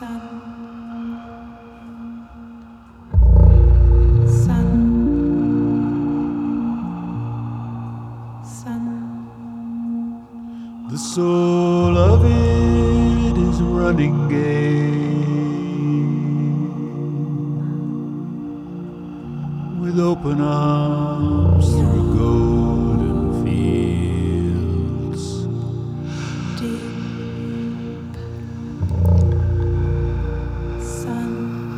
The soul of it is running gay with open arms through golden fields. Deep sun.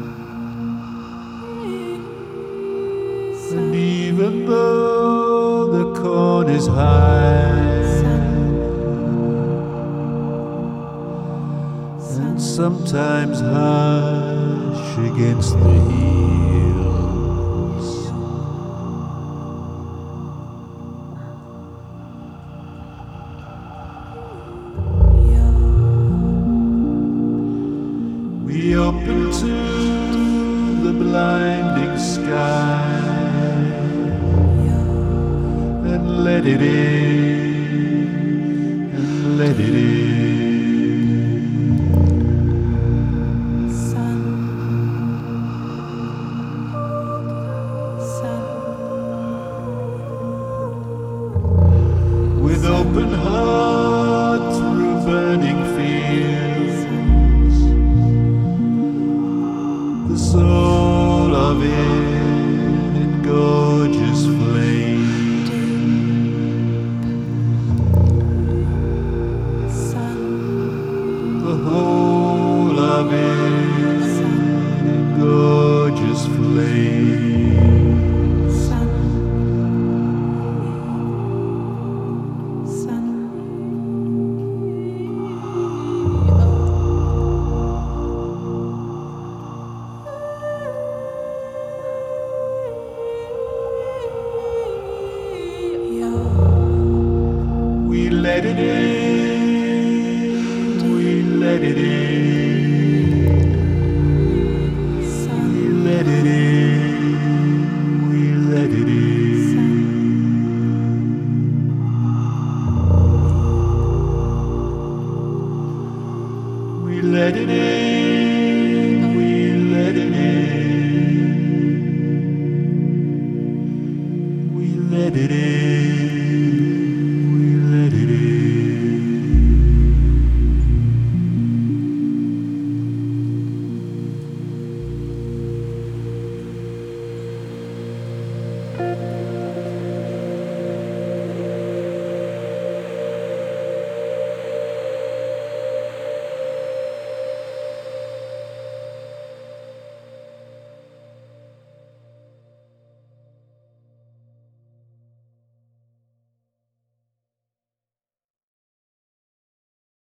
And even though the corn is high and sometimes harsh against the heels, we open to the blinding sky and let it in, and let it in. With open heart through burning fields, the soul of it in gorgeous flame. The whole of it in gorgeous flame. We let it in, we let it in, we let it in, we let it in. We let it in, we let it in, we let it in.